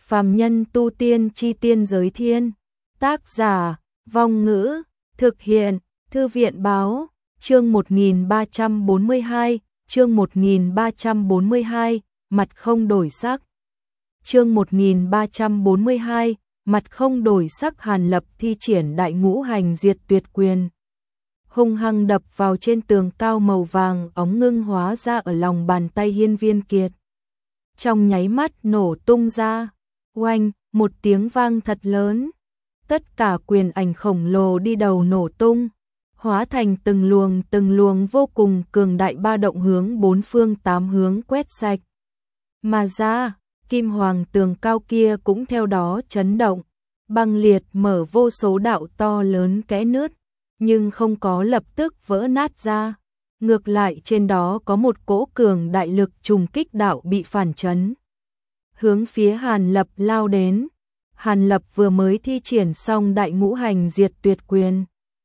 Phàm nhân tu tiên chi tiên giới thiên. Tác giả, Vong Ngữ, thực hiện, Thư viện báo, chương 1342, chương 1342, mặt không đổi sắc. Chương 1342, mặt không đổi sắc. Hàn Lập thi triển đại ngũ hành diệt tuyệt quyền, hung hăng đập vào trên tường cao màu vàng óng ngưng hóa ra ở lòng bàn tay Hiên Viên Kiệt. Trong nháy mắt nổ tung ra, oanh, một tiếng vang thật lớn. Tất cả quyền ảnh khổng lồ đi đầu nổ tung, hóa thành từng luồng vô cùng cường đại ba động hướng bốn phương tám hướng quét sạch. Mà ra, kim hoàng tường cao kia cũng theo đó chấn động, băng liệt mở vô số đạo to lớn kẽ nứt, nhưng không có lập tức vỡ nát ra. Ngược lại trên đó có một cỗ cường đại lực trùng kích đạo bị phản chấn, hướng phía Hàn Lập lao đến. Hàn Lập vừa mới thi triển xong đại ngũ hành diệt tuyệt quyền,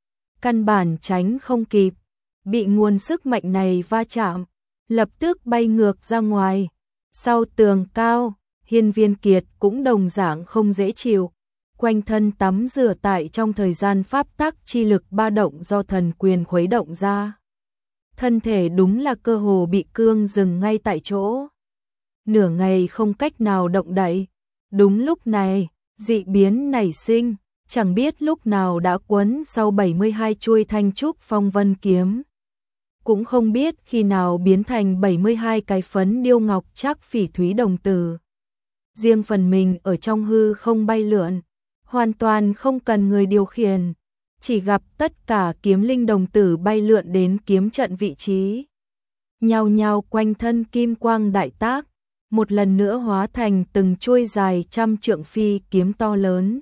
căn bản tránh không kịp, bị nguồn sức mạnh này va chạm, lập tức bay ngược ra ngoài. Sau tường cao, Hiên Viên Kiệt cũng đồng dạng không dễ chịu, quanh thân tắm rửa tại trong thời gian pháp tắc chi lực ba động do thần quyền khuấy động ra. Thân thể đúng là cơ hồ bị cương dừng ngay tại chỗ, nửa ngày không cách nào động đậy. Đúng lúc này, dị biến nảy sinh, chẳng biết lúc nào đã quấn sau 72 chuôi thanh trúc phong vân kiếm, cũng không biết khi nào biến thành 72 cái phấn điêu ngọc trác phỉ thúy đồng tử. Riêng phần mình ở trong hư không bay lượn, hoàn toàn không cần người điều khiển, chỉ gặp tất cả kiếm linh đồng tử bay lượn đến kiếm trận vị trí, nhao nhao quanh thân kim quang đại tác, một lần nữa hóa thành từng chuôi dài trăm trượng phi kiếm to lớn,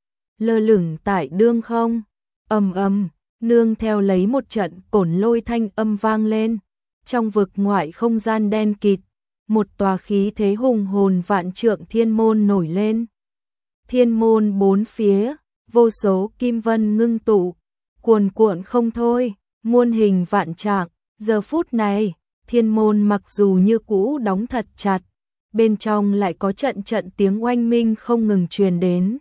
lơ lửng tại đương không. Ầm ầm, nương theo lấy một trận cổn lôi thanh âm vang lên, trong vực ngoại không gian đen kịt, một tòa khí thế hùng hồn vạn trượng thiên môn nổi lên. Thiên môn bốn phía, vô số kim vân ngưng tụ, cuồn cuộn không thôi, muôn hình vạn trạng. Giờ phút này, thiên môn mặc dù như cũ đóng thật chặt, bên trong lại có trận trận tiếng oanh minh không ngừng truyền đến.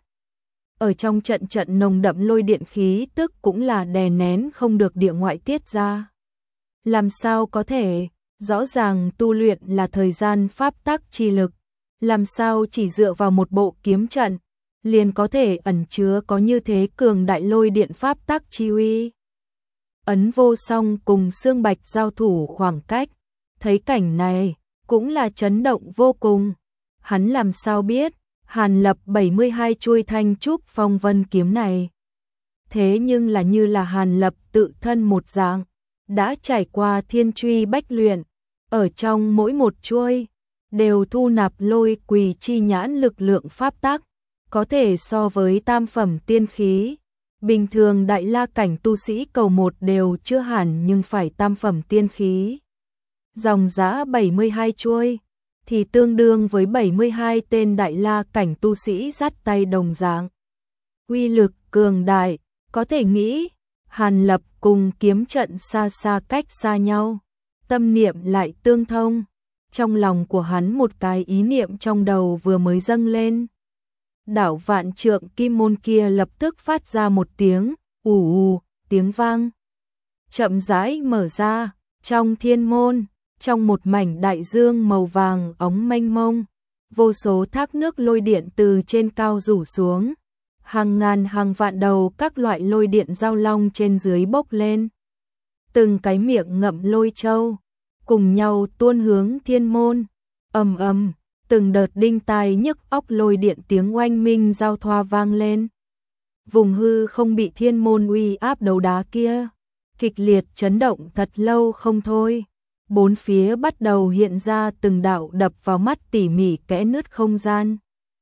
Ở trong trận trận nồng đậm lôi điện khí tức cũng là đè nén không được địa ngoại tiết ra. Làm sao có thể, rõ ràng tu luyện là thời gian pháp tắc chi lực, làm sao chỉ dựa vào một bộ kiếm trận liền có thể ẩn chứa có như thế cường đại lôi điện pháp tắc chi uy. Ấn Vô Song cùng Sương Bạch giao thủ khoảng cách, thấy cảnh này cũng là chấn động vô cùng. Hắn làm sao biết Hàn Lập 72 chuôi thanh trúc phong vân kiếm này, thế nhưng là như là Hàn Lập tự thân một dạng, đã trải qua thiên truy bách luyện, ở trong mỗi một chuôi đều thu nạp lôi quỳ chi nhãn lực lượng pháp tắc, có thể so với tam phẩm tiên khí. Bình thường đại la cảnh tu sĩ cầu một đều chưa hẳn nhưng phải tam phẩm tiên khí. Dòng giá 72 chuôi thì tương đương với 72 tên đại la cảnh tu sĩ dắt tay đồng dạng. Uy lực cường đại, có thể nghĩ, Hàn Lập cùng kiếm trận xa xa cách xa nhau, tâm niệm lại tương thông. Trong lòng của hắn một cái ý niệm trong đầu vừa mới dâng lên, đảo vạn trượng kim môn kia lập tức phát ra một tiếng ù tiếng vang, chậm rãi mở ra. Trong thiên môn, trong một mảnh đại dương màu vàng óng mênh mông, vô số thác nước lôi điện từ trên cao rủ xuống, hàng ngàn hàng vạn đầu các loại lôi điện giao long trên dưới bốc lên, từng cái miệng ngậm lôi châu, cùng nhau tuôn hướng thiên môn. Ầm ầm, từng đợt đinh tai nhức óc lôi điện tiếng oanh minh giao thoa vang lên. Vùng hư không bị thiên môn uy áp đấu đá kia kịch liệt chấn động thật lâu không thôi. Bốn phía bắt đầu hiện ra từng đạo đập vào mắt tỉ mỉ kẽ nứt không gian.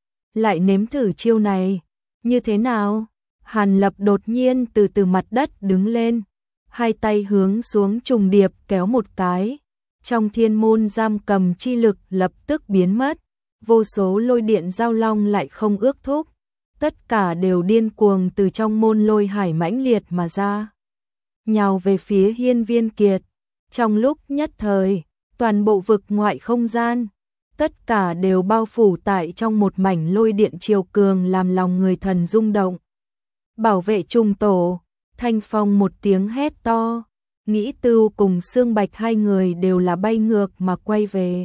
Lại nếm thử chiêu này, như thế nào? Hàn Lập đột nhiên từ mặt đất đứng lên, hai tay hướng xuống trùng điệp kéo một cái. Trong thiên môn giam cầm chi lực lập tức biến mất, vô số lôi điện giao long lại không ước thúc, tất cả đều điên cuồng từ trong môn lôi hải mãnh liệt mà ra, nhào về phía Hiên Viên Kiệt. Trong lúc nhất thời, toàn bộ vực ngoại không gian, tất cả đều bao phủ tại trong một mảnh lôi điện triều cường làm lòng người thần rung động. Bảo vệ trùng tổ, Thanh Phong một tiếng hét to, Nghĩ Tưu cùng Sương Bạch hai người đều là bay ngược mà quay về.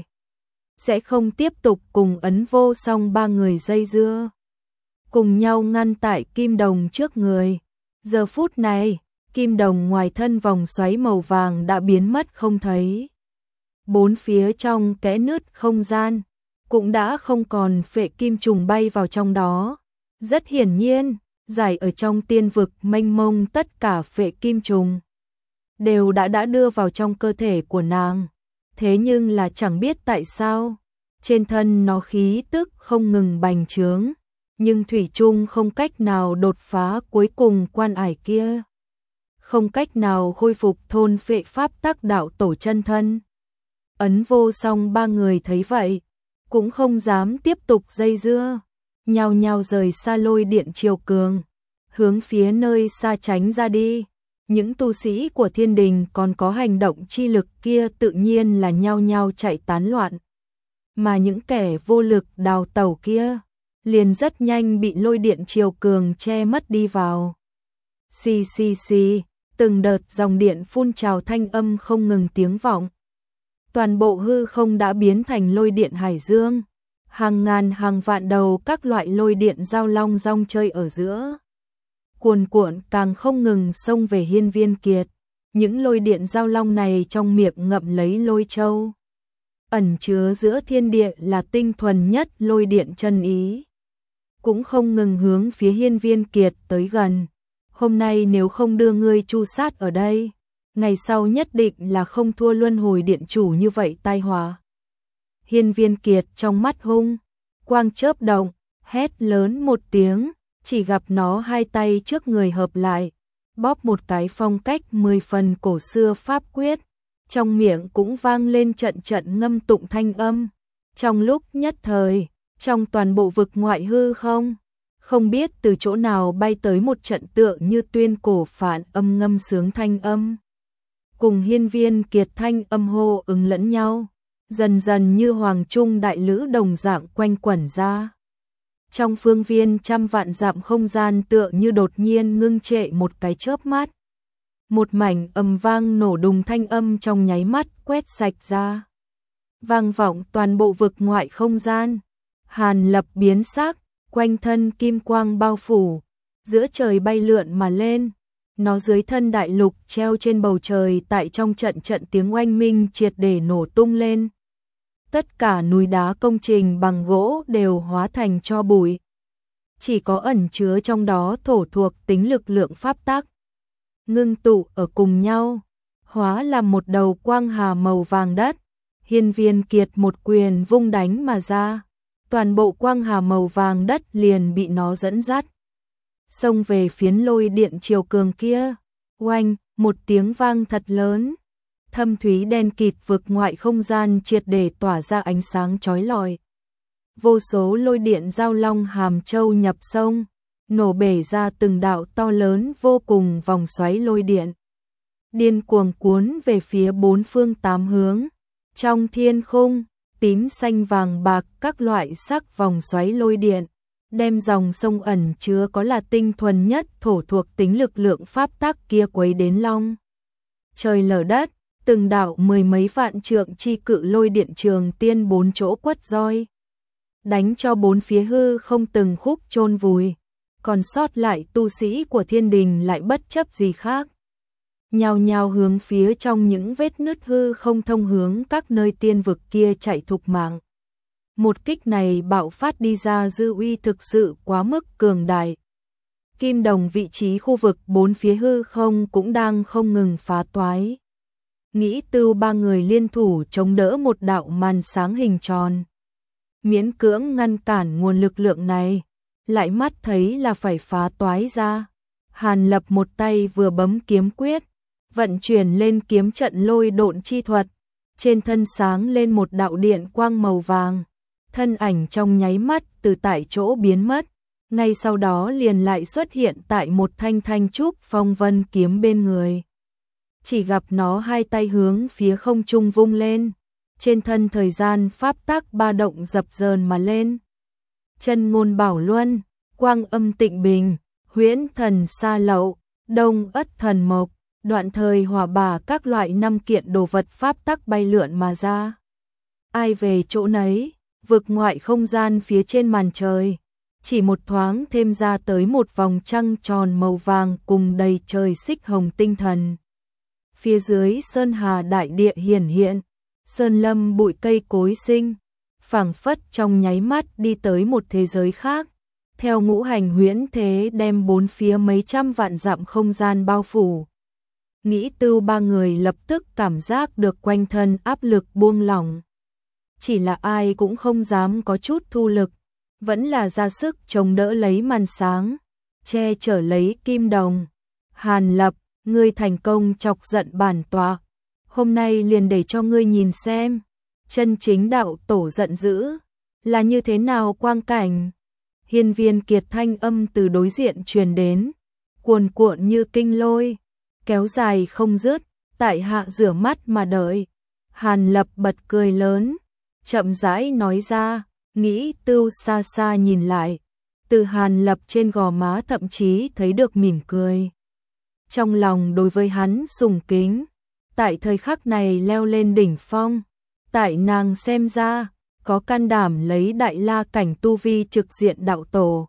Sẽ không tiếp tục cùng Ấn Vô Song ba người dây dưa. Cùng nhau ngăn tại Kim Đồng trước người. Giờ phút này, Kim Đồng ngoài thân vòng xoáy màu vàng đã biến mất không thấy. Bốn phía trong kẽ nứt không gian, cũng đã không còn phệ kim trùng bay vào trong đó. Rất hiển nhiên, giải ở trong tiên vực mênh mông tất cả phệ kim trùng đều đã đưa vào trong cơ thể của nàng. Thế nhưng là chẳng biết tại sao, trên thân nó khí tức không ngừng bành trướng, nhưng thủy chung không cách nào đột phá cuối cùng quan ải kia. Không cách nào khôi phục thôn phệ pháp tắc đạo tổ chân thân. Ấn Vô Song ba người thấy vậy, cũng không dám tiếp tục dây dưa, nhao nhao rời xa lôi điện triều cường, hướng phía nơi xa tránh ra đi. Những tu sĩ của thiên đình còn có hành động chi lực kia tự nhiên là nhao nhao chạy tán loạn. Mà những kẻ vô lực đào tẩu kia, liền rất nhanh bị lôi điện triều cường che mất đi vào. Xì xì xì, từng đợt dòng điện phun trào thanh âm không ngừng tiếng vọng. Toàn bộ hư không đã biến thành lôi điện hải dương, hàng ngàn hàng vạn đầu các loại lôi điện giao long rong chơi ở giữa. Cuồn cuộn càng không ngừng xông về Hiên Viên Kiệt. Những lôi điện giao long này trong miệng ngậm lấy lôi châu. Ẩn chứa giữa thiên địa là tinh thuần nhất lôi điện chân ý. Cũng không ngừng hướng phía Hiên Viên Kiệt tới gần. Hôm nay nếu không đưa ngươi chu sát ở đây, ngày sau nhất định là không thua luân hồi điện chủ như vậy tai họa. Hiên Viên Kiệt trong mắt hung, quang chớp động, hét lớn một tiếng, chỉ gặp nó hai tay trước người hợp lại, bóp một cái phong cách 10 phần cổ xưa pháp quyết, trong miệng cũng vang lên trận trận ngâm tụng thanh âm. Trong lúc nhất thời, trong toàn bộ vực ngoại hư không biết từ chỗ nào bay tới một trận tựa như tuyên cổ phản âm ngâm sướng thanh âm. Cùng Hiên Viên Kiệt thanh âm hô ứng lẫn nhau, dần dần như hoàng trung đại lữ đồng dạng quanh quẩn ra. Trong phương viên trăm vạn dặm không gian tựa như đột nhiên ngưng trệ một cái chớp mắt. Một mảnh ầm vang nổ đùng thanh âm trong nháy mắt quét sạch ra. Vang vọng toàn bộ vực ngoại không gian. Hàn Lập biến sắc, quanh thân kim quang bao phủ, giữa trời bay lượn mà lên. Nó dưới thân đại lục treo trên bầu trời tại trong trận tiếng oanh minh triệt để nổ tung lên. Tất cả núi đá công trình bằng gỗ đều hóa thành tro bụi. Chỉ có ẩn chứa trong đó thổ thuộc tính lực lượng pháp tắc. Ngưng tụ ở cùng nhau, hóa làm một đầu quang hà màu vàng đất. Hiên Viên Kiệt một quyền vung đánh mà ra. Toàn bộ quang hà màu vàng đất liền bị nó dẫn dắt. Xông về phiến lôi điện triều cường kia. Oanh, một tiếng vang thật lớn. Thâm thúy đen kịt vực ngoại không gian triệt để tỏa ra ánh sáng chói lọi. Vô số lôi điện giao long hàm châu nhập sông, nổ bể ra từng đạo to lớn vô cùng vòng xoáy lôi điện. Điên cuồng cuốn về phía bốn phương tám hướng. Trong thiên khung, tím xanh vàng bạc các loại sắc vòng xoáy lôi điện, đem dòng sông ẩn chứa có là tinh thuần nhất thổ thuộc tính lực lượng pháp tắc kia quấy đến long. Trời lở đất. Từng đạo mười mấy vạn trượng chi cự lôi điện trường tiên bốn chỗ quất roi, đánh cho bốn phía hư không từng khúc chôn vùi. Còn sót lại tu sĩ của thiên đình lại bất chấp gì khác, nhao nhao hướng phía trong những vết nứt hư không thông hướng các nơi tiên vực kia chạy thục mạng. Một kích này bạo phát đi ra dư uy thực sự quá mức cường đại. Kim Đồng vị trí khu vực bốn phía hư không cũng đang không ngừng phá toái. Nghĩ Tưu ba người liên thủ chống đỡ một đạo màn sáng hình tròn, miễn cưỡng ngăn cản nguồn lực lượng này, lại mắt thấy là phải phá toái ra. Hàn Lập một tay vừa bấm kiếm quyết, vận chuyển lên kiếm trận lôi độn chi thuật, trên thân sáng lên một đạo điện quang màu vàng, thân ảnh trong nháy mắt từ tại chỗ biến mất, ngay sau đó liền lại xuất hiện tại một thanh thanh trúc phong vân kiếm bên người. Chỉ gặp nó hai tay hướng phía không trung vung lên, trên thân thời gian pháp tắc ba động dập dờn mà lên. Chân ngôn bảo luân, quang âm tịnh bình, huyễn thần sa lậu, đông ất thần mộc, đoạn thời hỏa bà các loại 5 kiện đồ vật pháp tắc bay lượn mà ra. Ai về chỗ nấy, vực ngoại không gian phía trên màn trời, chỉ một thoáng thêm ra tới một vòng trăng tròn màu vàng cùng đầy trời xích hồng tinh thần. Phía dưới sơn hà đại địa hiển hiện, sơn lâm bụi cây cối sinh, phảng phất trong nháy mắt đi tới một thế giới khác. Theo ngũ hành huyễn thế đem bốn phía mấy trăm vạn dặm không gian bao phủ. Nghĩ Tưu ba người lập tức cảm giác được quanh thân áp lực buông lỏng. Chỉ là ai cũng không dám có chút thu lực, vẫn là ra sức chống đỡ lấy màn sáng, che chở lấy Kim Đồng. Hàn Lập, ngươi thành công chọc giận bản tọa, hôm nay liền để cho ngươi nhìn xem, chân chính đạo tổ giận dữ là như thế nào quang cảnh. Hiên Viên Kiệt thanh âm từ đối diện truyền đến, cuồn cuộn như kinh lôi, kéo dài không dứt, tại hạ rửa mắt mà đợi. Hàn Lập bật cười lớn, chậm rãi nói ra, Nghĩ Tưu xa xa nhìn lại, từ Hàn Lập trên gò má thậm chí thấy được mỉm cười. Trong lòng đối với hắn sùng kính, tại thời khắc này leo lên đỉnh phong, tại nàng xem ra, có can đảm lấy đại la cảnh tu vi trực diện đạo tổ.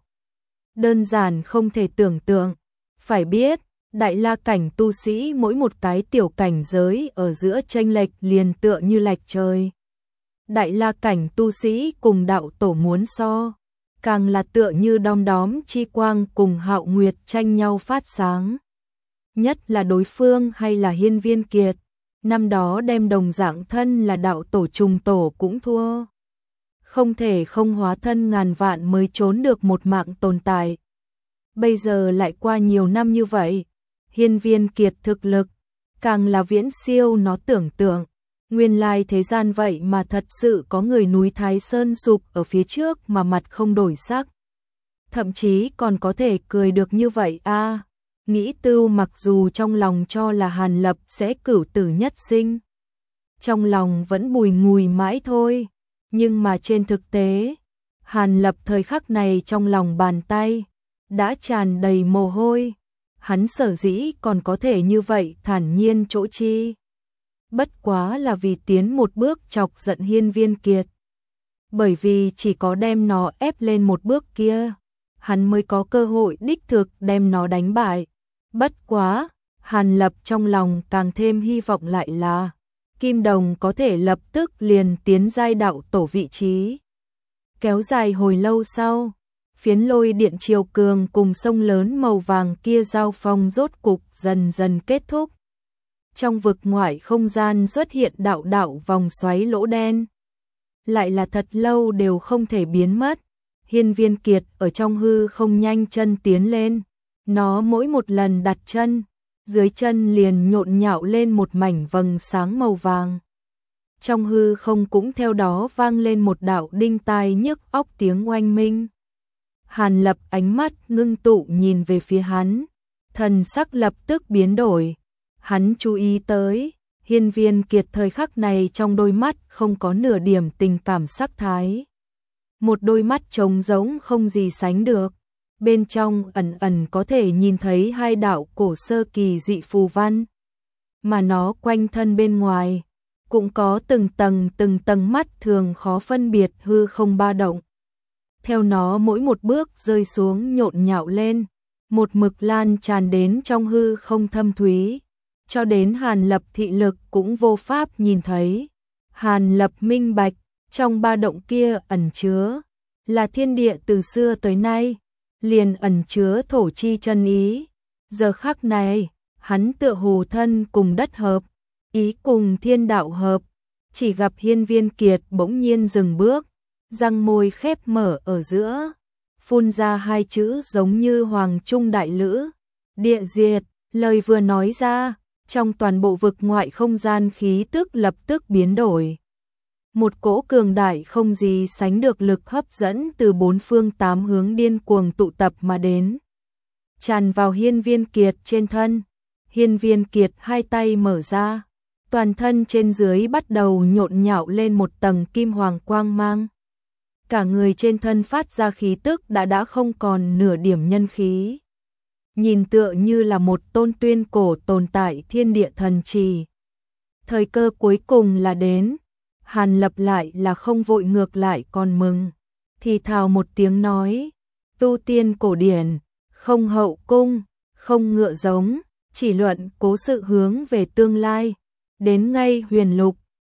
Đơn giản không thể tưởng tượng, phải biết, đại la cảnh tu sĩ mỗi một cái tiểu cảnh giới ở giữa chênh lệch liền tựa như lệch trời. Đại la cảnh tu sĩ cùng đạo tổ muốn so, càng là tựa như đom đóm chi quang cùng Hạo Nguyệt tranh nhau phát sáng. Nhất là đối phương hay là Hiên Viên Kiệt, năm đó đem đồng dạng thân là đạo tổ trùng tổ cũng thua. Không thể không hóa thân ngàn vạn mới trốn được một mạng tồn tại. Bây giờ lại qua nhiều năm như vậy, Hiên Viên Kiệt thực lực, càng là viễn siêu nó tưởng tượng. Nguyên lai thế gian vậy mà thật sự có người núi Thái Sơn sụp ở phía trước mà mặt không đổi sắc. Thậm chí còn có thể cười được như vậy a. Nghĩ Tưu mặc dù trong lòng cho là Hàn Lập sẽ cửu tử nhất sinh, trong lòng vẫn bùi ngùi mãi thôi. Nhưng mà trên thực tế, Hàn Lập thời khắc này trong lòng bàn tay đã tràn đầy mồ hôi. Hắn sở dĩ còn có thể như vậy thản nhiên chỗ chi, bất quá là vì tiến một bước chọc giận Hiên Viên Kiệt. Bởi vì chỉ có đem nó ép lên một bước kia, hắn mới có cơ hội đích thực đem nó đánh bại. Bất quá, Hàn Lập trong lòng càng thêm hy vọng lại là Kim Đồng có thể lập tức liền tiến giai đạo tổ vị trí. Kéo dài hồi lâu sau, phiến lôi điện triều cường cùng sông lớn màu vàng kia giao phong rốt cục dần dần kết thúc. Trong vực ngoại không gian xuất hiện đạo đạo vòng xoáy lỗ đen. Lại là thật lâu đều không thể biến mất. Hiên Viên Kiệt ở trong hư không nhanh chân tiến lên. Nó mỗi một lần đặt chân, dưới chân liền nhộn nhạo lên một mảnh vầng sáng màu vàng. Trong hư không cũng theo đó vang lên một đạo đinh tai nhức óc tiếng oanh minh. Hàn Lập ánh mắt ngưng tụ nhìn về phía hắn, thần sắc lập tức biến đổi. Hắn chú ý tới, Hiên Viên Kiệt thời khắc này trong đôi mắt không có nửa điểm tình cảm sắc thái. Một đôi mắt trống rỗng không gì sánh được. Bên trong ẩn ẩn có thể nhìn thấy hai đạo cổ sơ kỳ dị phù văn. Mà nó quanh thân bên ngoài, cũng có từng tầng mắt thường khó phân biệt hư không ba động. Theo nó mỗi một bước rơi xuống nhộn nhạo lên, một mực lan tràn đến trong hư không thâm thúy. Cho đến Hàn Lập thị lực cũng vô pháp nhìn thấy. Hàn Lập minh bạch, trong ba động kia ẩn chứa là thiên địa từ xưa tới nay, liền ẩn chứa thổ chi chân ý. Giờ khắc này, hắn tựa hồ thân cùng đất hợp, ý cùng thiên đạo hợp. Chỉ gặp Hiên Viên Kiệt bỗng nhiên dừng bước, răng môi khép mở ở giữa, phun ra hai chữ giống như hoàng trung đại lữ, địa diệt. Lời vừa nói ra, trong toàn bộ vực ngoại không gian khí tức lập tức biến đổi. Một cỗ cường đại không gì sánh được lực hấp dẫn từ bốn phương tám hướng điên cuồng tụ tập mà đến, tràn vào Hiên Viên Kiệt trên thân. Hiên Viên Kiệt hai tay mở ra, toàn thân trên dưới bắt đầu nhộn nhạo lên một tầng kim hoàng quang mang. Cả người trên thân phát ra khí tức đã không còn nửa điểm nhân khí. Nhìn tựa như là một tôn tuyên cổ tồn tại thiên địa thần trì. Thời cơ cuối cùng là đến, Hàn Lập lại là không vội ngược lại còn mừng. Thì thào một tiếng nói, tu tiên cổ điển, không hậu cung, không ngựa giống, chỉ luận cố sự hướng về tương lai. Đến ngay huyền lục,